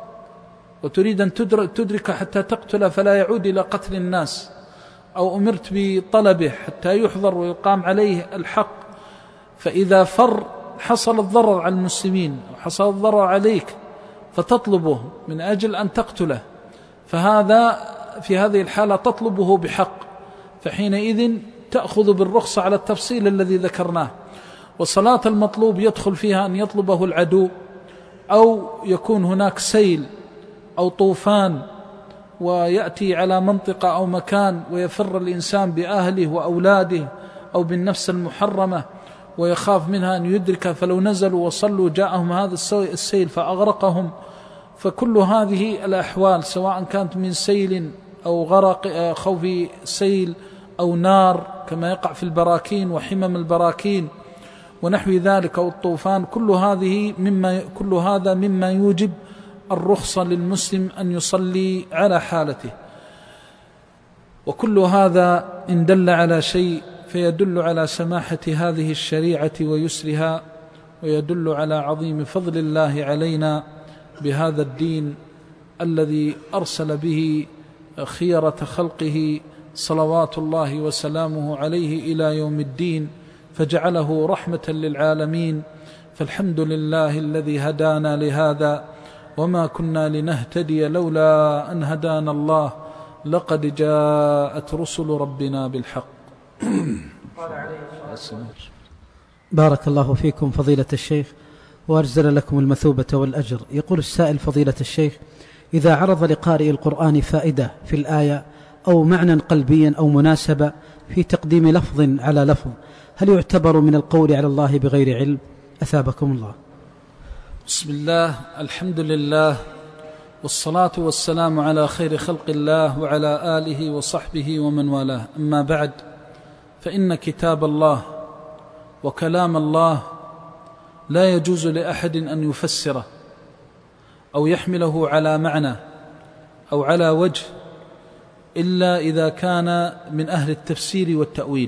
وتريد أن تدرك حتى تقتل فلا يعود إلى قتل الناس، أو أمرت بطلبه حتى يحضر ويقام عليه الحق، فإذا فر حصل الضرر على المسلمين وحصل الضرر عليك فتطلبه من أجل أن تقتله، فهذا في هذه الحالة تطلبه بحق، فحينئذ تأخذ بالرخصة على التفصيل الذي ذكرناه. وصلاة المطلوب يدخل فيها أن يطلبه العدو، أو يكون هناك سيل أو طوفان ويأتي على منطقة أو مكان ويفر الإنسان بأهله وأولاده أو بالنفس المحرمة ويخاف منها أن يدرك، فلو نزلوا وصلوا جاءهم هذا السيل فأغرقهم. فكل هذه الأحوال سواء كانت من سيل أو غرق، خوف سيل أو نار كما يقع في البراكين وحمم البراكين ونحو ذلك، أو الطوفان، كل هذه مما كل هذا مما يوجب الرخصة للمسلم أن يصلي على حالته. وكل هذا إن دل على شيء فيدل على سماحة هذه الشريعة ويسرها، ويدل على عظيم فضل الله علينا بهذا الدين الذي أرسل به خيرة خلقه صلوات الله وسلامه عليه إلى يوم الدين، فجعله رحمة للعالمين. فالحمد لله الذي هدانا لهذا، وما كنا لنهتدي لولا أن هدانا الله، لقد جاءت رسل ربنا بالحق. بارك الله فيكم فضيلة الشيخ، وأجزل لكم المثوبة والأجر. يقول السائل: فضيلة الشيخ، إذا عرض لقارئ القرآن فائدة في الآية أو معنى قلبيا أو مناسبة في تقديم لفظ على لفظ، هل يعتبر من القول على الله بغير علم؟ أثابكم الله. بسم الله، الحمد لله، والصلاة والسلام على خير خلق الله وعلى آله وصحبه ومن والاه. أما بعد، فإن كتاب الله وكلام الله لا يجوز لأحد أن يفسره أو يحمله على معنى أو على وجه إلا إذا كان من أهل التفسير والتأويل،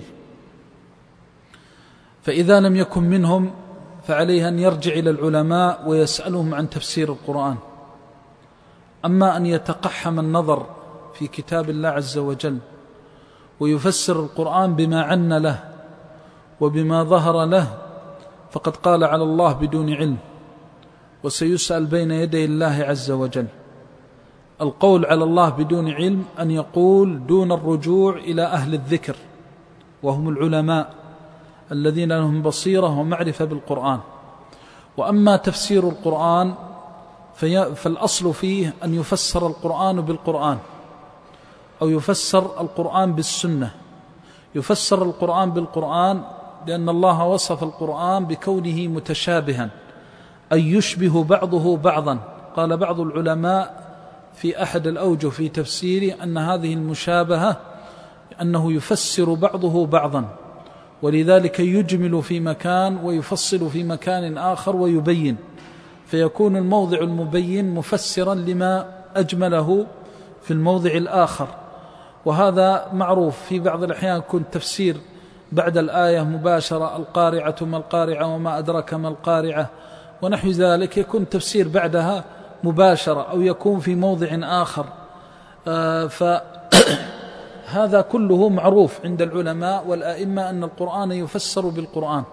فإذا لم يكن منهم فعليه أن يرجع إلى العلماء ويسألهم عن تفسير القرآن. أما أن يتقحم النظر في كتاب الله عز وجل ويفسر القرآن بما عن له وبما ظهر له، فقد قال على الله بدون علم، وسيسأل بين يدي الله عز وجل. القول على الله بدون علم أن يقول دون الرجوع إلى أهل الذكر، وهم العلماء الذين لهم بصيرة ومعرفة بالقرآن. وأما تفسير القرآن فالأصل فيه أن يفسر القرآن بالقرآن، أو يفسر القرآن بالسنة. يفسر القرآن بالقرآن لأن الله وصف القرآن بكونه متشابها، أي يشبه بعضه بعضا. قال بعض العلماء في أحد الأوجه في تفسيره أن هذه المشابهة أنه يفسر بعضه بعضا، ولذلك يجمل في مكان ويفصل في مكان آخر ويبين. فيكون الموضع المبين مفسرا لما أجمله في الموضع الآخر. وهذا معروف، في بعض الأحيان يكون تفسير بعد الآية مباشرة، القارعة ما القارعة وما أدرك ما القارعة ونحو ذلك، يكون تفسير بعدها مباشرة، أو يكون في موضع آخر. آه فهذا كله معروف عند العلماء والآئمة أن القرآن يفسر بالقرآن،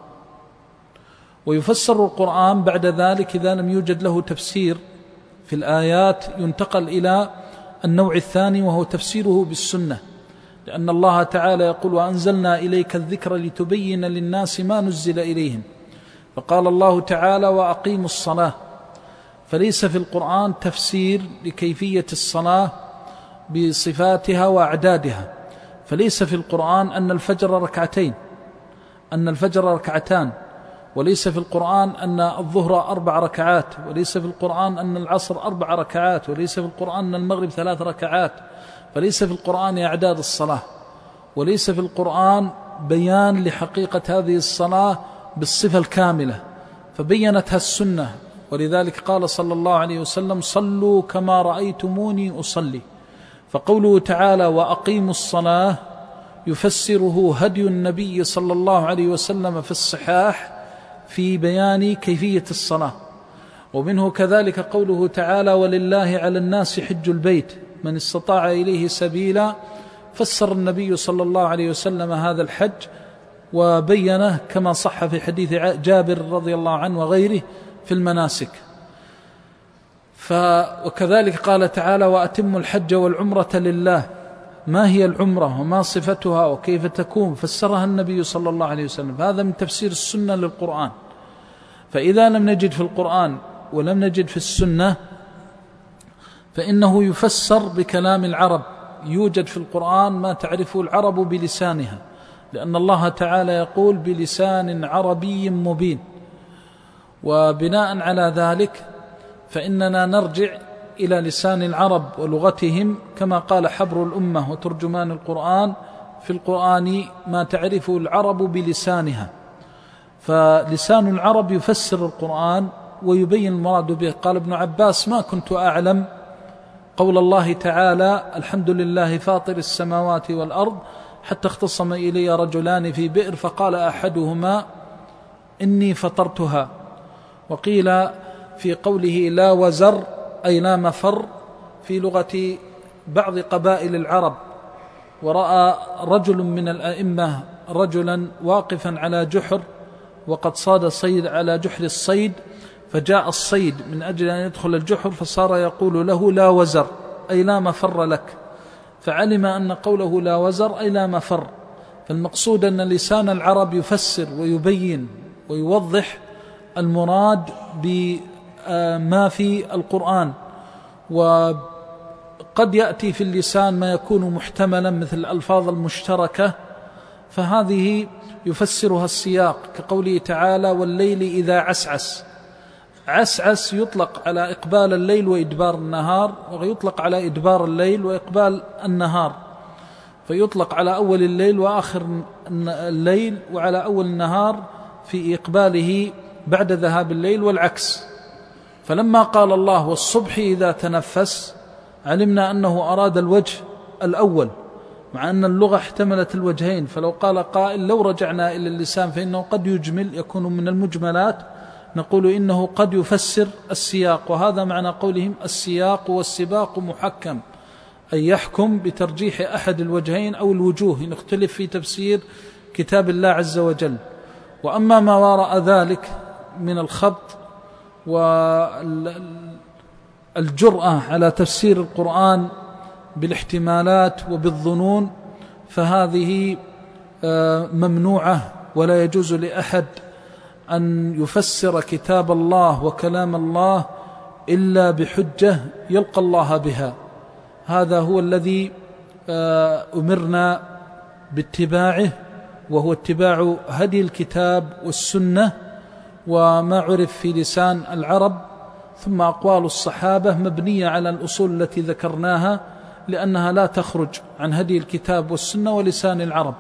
ويفسر القرآن بعد ذلك إذا لم يوجد له تفسير في الآيات ينتقل إلى النوع الثاني وهو تفسيره بالسنة، لأن الله تعالى يقول: وأنزلنا إليك الذكر لتبين للناس ما نزل إليهم. فقال الله تعالى: وأقيموا الصلاة، فليس في القرآن تفسير لكيفية الصلاة بصفاتها وأعدادها، فليس في القرآن أن الفجر ركعتين، أن الفجر ركعتان، وليس في القرآن أن الظهر أربع ركعات، وليس في القرآن أن العصر أربع ركعات، وليس في القرآن أن المغرب ثلاث ركعات، فليس في القرآن أعداد الصلاة، وليس في القرآن بيان لحقيقة هذه الصلاة بالصفة الكاملة، فبينتها السنة. ولذلك قال صلى الله عليه وسلم: صلوا كما رأيتموني أصلي. فقوله تعالى: وأقيموا الصلاة يفسره هدي النبي صلى الله عليه وسلم في الصحاح في بيان كيفية الصلاة. ومنه كذلك قوله تعالى: ولله على الناس حج البيت من استطاع إليه سبيلا. فسر النبي صلى الله عليه وسلم هذا الحج وبينه كما صح في حديث جابر رضي الله عنه وغيره في المناسك. وكذلك قال تعالى: وأتموا الحج والعمرة لله. ما هي العمرة وما صفتها وكيف تكون؟ فسرها النبي صلى الله عليه وسلم. هذا من تفسير السنة للقرآن. فإذا لم نجد في القرآن ولم نجد في السنة فإنه يفسر بكلام العرب. يوجد في القرآن ما تعرفه العرب بلسانها، لأن الله تعالى يقول: بلسان عربي مبين. وبناء على ذلك فإننا نرجع إلى لسان العرب ولغتهم، كما قال حبر الأمة وترجمان القرآن: في القرآن ما تعرفه العرب بلسانها. فلسان العرب يفسر القرآن ويبين المراد به. قال ابن عباس: ما كنت أعلم قول الله تعالى: الحمد لله فاطر السماوات والأرض، حتى اختصم إلي رجلان في بئر فقال أحدهما: إني فطرتها. وقيل في قوله لا وزر أي لا مفر في لغة بعض قبائل العرب. ورأى رجل من الأئمة رجلا واقفا على جحر وقد صاد صيد على جحر الصيد، فجاء الصيد من أجل أن يدخل الجحر فصار يقول له: لا وزر أي لا مفر لك، فعلم أن قوله لا وزر أي لا مفر. فالمقصود أن لسان العرب يفسر ويبين ويوضح المراد بما في القرآن. وقد يأتي في اللسان ما يكون محتملا مثل الألفاظ المشتركة، فهذه يفسرها السياق، كقوله تعالى: والليل إذا عسعس. عسعس يطلق على إقبال الليل وإدبار النهار، ويطلق على إدبار الليل وإقبال النهار، فيطلق على أول الليل وآخر الليل، وعلى أول النهار في إقباله بعد ذهاب الليل، والعكس. فلما قال الله: والصبح إذا تنفس، علمنا أنه أراد الوجه الأول، مع أن اللغة احتملت الوجهين. فلو قال قائل: لو رجعنا إلى اللسان فإنه قد يجمل، يكون من المجملات، نقول إنه قد يفسر السياق. وهذا معنى قولهم: السياق والسباق محكم، أي يحكم بترجيح أحد الوجهين أو الوجوه، نختلف في تفسير كتاب الله عز وجل. وأما ما وراء ذلك من الخبط والجرأة على تفسير القرآن بالاحتمالات وبالظنون، فهذه ممنوعة، ولا يجوز لأحد أن يفسر كتاب الله وكلام الله إلا بحجة يلقى الله بها. هذا هو الذي أمرنا باتباعه، وهو اتباع هدي الكتاب والسنة وما عرف في لسان العرب، ثم أقوال الصحابة مبنية على الأصول التي ذكرناها، لأنها لا تخرج عن هدي الكتاب والسنة ولسان العرب.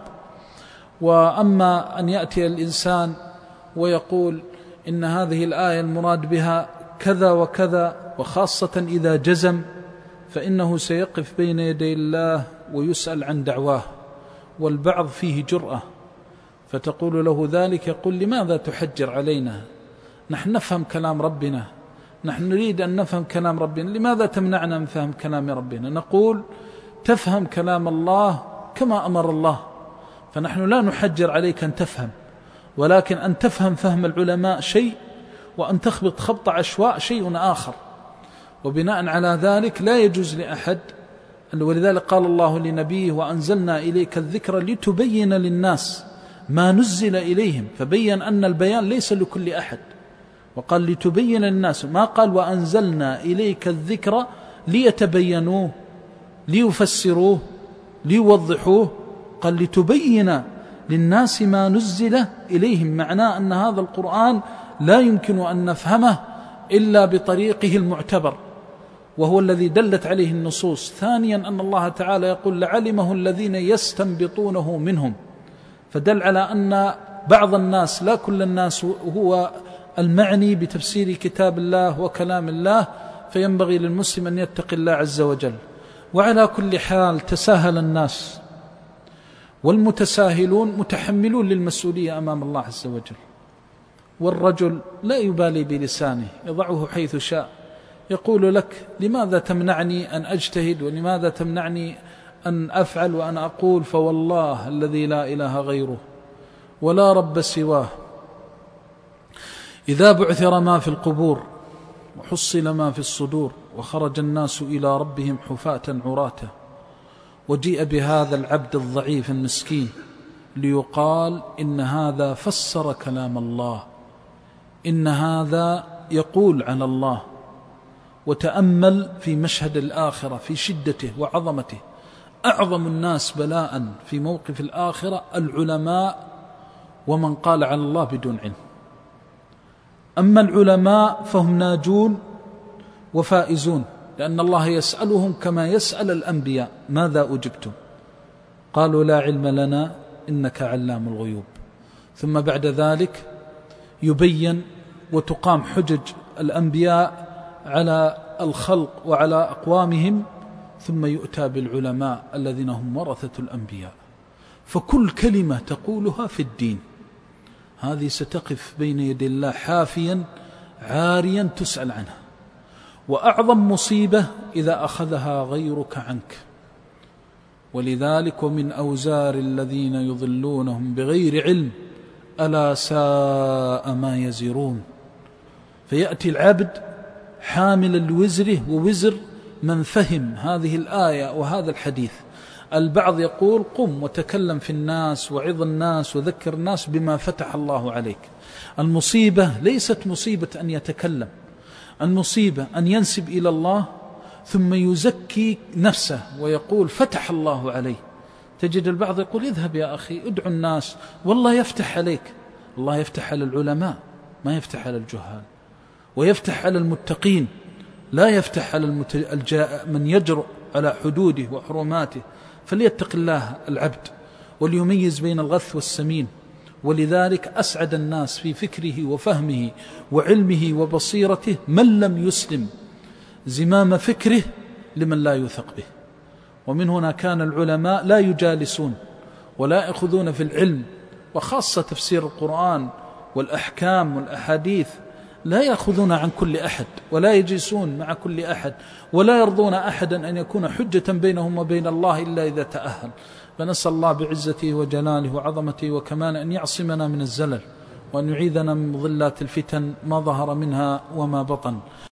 وأما أن يأتي الإنسان ويقول إن هذه الآية المراد بها كذا وكذا، وخاصة إذا جزم فإنه سيقف بين يدي الله ويسأل عن دعواه. والبعض فيه جرأة، فتقول له ذلك يقول لماذا تحجر علينا؟ نحن نفهم كلام ربنا، نحن نريد أن نفهم كلام ربنا، لماذا تمنعنا من فهم كلام ربنا؟ نقول تفهم كلام الله كما أمر الله، فنحن لا نحجر عليك أن تفهم، ولكن أن تفهم فهم العلماء شيء، وأن تخبط خبط عشواء شيء آخر. وبناء على ذلك لا يجوز لأحد، ولذلك قال الله لنبيه وأنزلنا إليك الذكر لتبين للناس ما نزل إليهم، فبين أن البيان ليس لكل أحد، وقال لتبين للناس، ما قال وأنزلنا إليك الذكر ليتبينوه ليفسروه ليوضحوه، قال لتبين للناس ما نزل إليهم، معناه أن هذا القرآن لا يمكن أن نفهمه إلا بطريقه المعتبر، وهو الذي دلت عليه النصوص. ثانيا أن الله تعالى يقول لعلمه الذين يستنبطونه منهم، فدل على أن بعض الناس، لا كل الناس، هو المعني بتفسير كتاب الله وكلام الله، فينبغي للمسلم أن يتقي الله عز وجل. وعلى كل حال تساهل الناس، والمتساهلون متحملون للمسؤولية أمام الله عز وجل. والرجل لا يبالي بلسانه، يضعه حيث شاء، يقول لك لماذا تمنعني أن أجتهد، ولماذا تمنعني أن أفعل وأن أقول، فوالله الذي لا إله غيره ولا رب سواه إذا بعثر ما في القبور وحصل ما في الصدور وخرج الناس إلى ربهم حفاة عراة، وجيء بهذا العبد الضعيف المسكين ليقال إن هذا فسر كلام الله، إن هذا يقول على الله. وتأمل في مشهد الآخرة في شدته وعظمته، أعظم الناس بلاء في موقف الآخرة العلماء ومن قال على الله بدون علم. أما العلماء فهم ناجون وفائزون، لأن الله يسألهم كما يسأل الأنبياء ماذا أجبتم؟ قالوا لا علم لنا إنك علام الغيوب. ثم بعد ذلك يبين وتقام حجج الأنبياء على الخلق وعلى أقوامهم، ثم يؤتى بالعلماء الذين هم ورثة الأنبياء، فكل كلمة تقولها في الدين هذه ستقف بين يدي الله حافيا عاريا تسأل عنها. وأعظم مصيبة إذا أخذها غيرك عنك. ولذلك ومن أوزار الذين يضلونهم بغير علم ألا ساء ما يزرون. فيأتي العبد حامل الوزر ووزر من فهم هذه الآية وهذا الحديث. البعض يقول قم وتكلم في الناس وعظ الناس وذكر الناس بما فتح الله عليك. المصيبة ليست مصيبة أن يتكلم، المصيبة أن ينسب إلى الله ثم يزكي نفسه ويقول فتح الله عليه. تجد البعض يقول اذهب يا أخي ادعو الناس والله يفتح عليك. الله يفتح على العلماء ما يفتح على الجهال، ويفتح على المتقين لا يفتح على المت... الجاء من يجرؤ على حدوده وحرماته. فليتق الله العبد وليميز بين الغث والسمين. ولذلك أسعد الناس في فكره وفهمه وعلمه وبصيرته من لم يسلم زمام فكره لمن لا يوثق به. ومن هنا كان العلماء لا يجالسون ولا يأخذون في العلم، وخاصة تفسير القرآن والأحكام والأحاديث، لا يأخذون عن كل أحد ولا يجلسون مع كل أحد، ولا يرضون أحدا أن يكون حجة بينهم وبين الله إلا إذا تأهل. فنسأل الله بعزته وجلاله وعظمته وكماله أن يعصمنا من الزلل، وأن يعيذنا من ظلات الفتن ما ظهر منها وما بطن.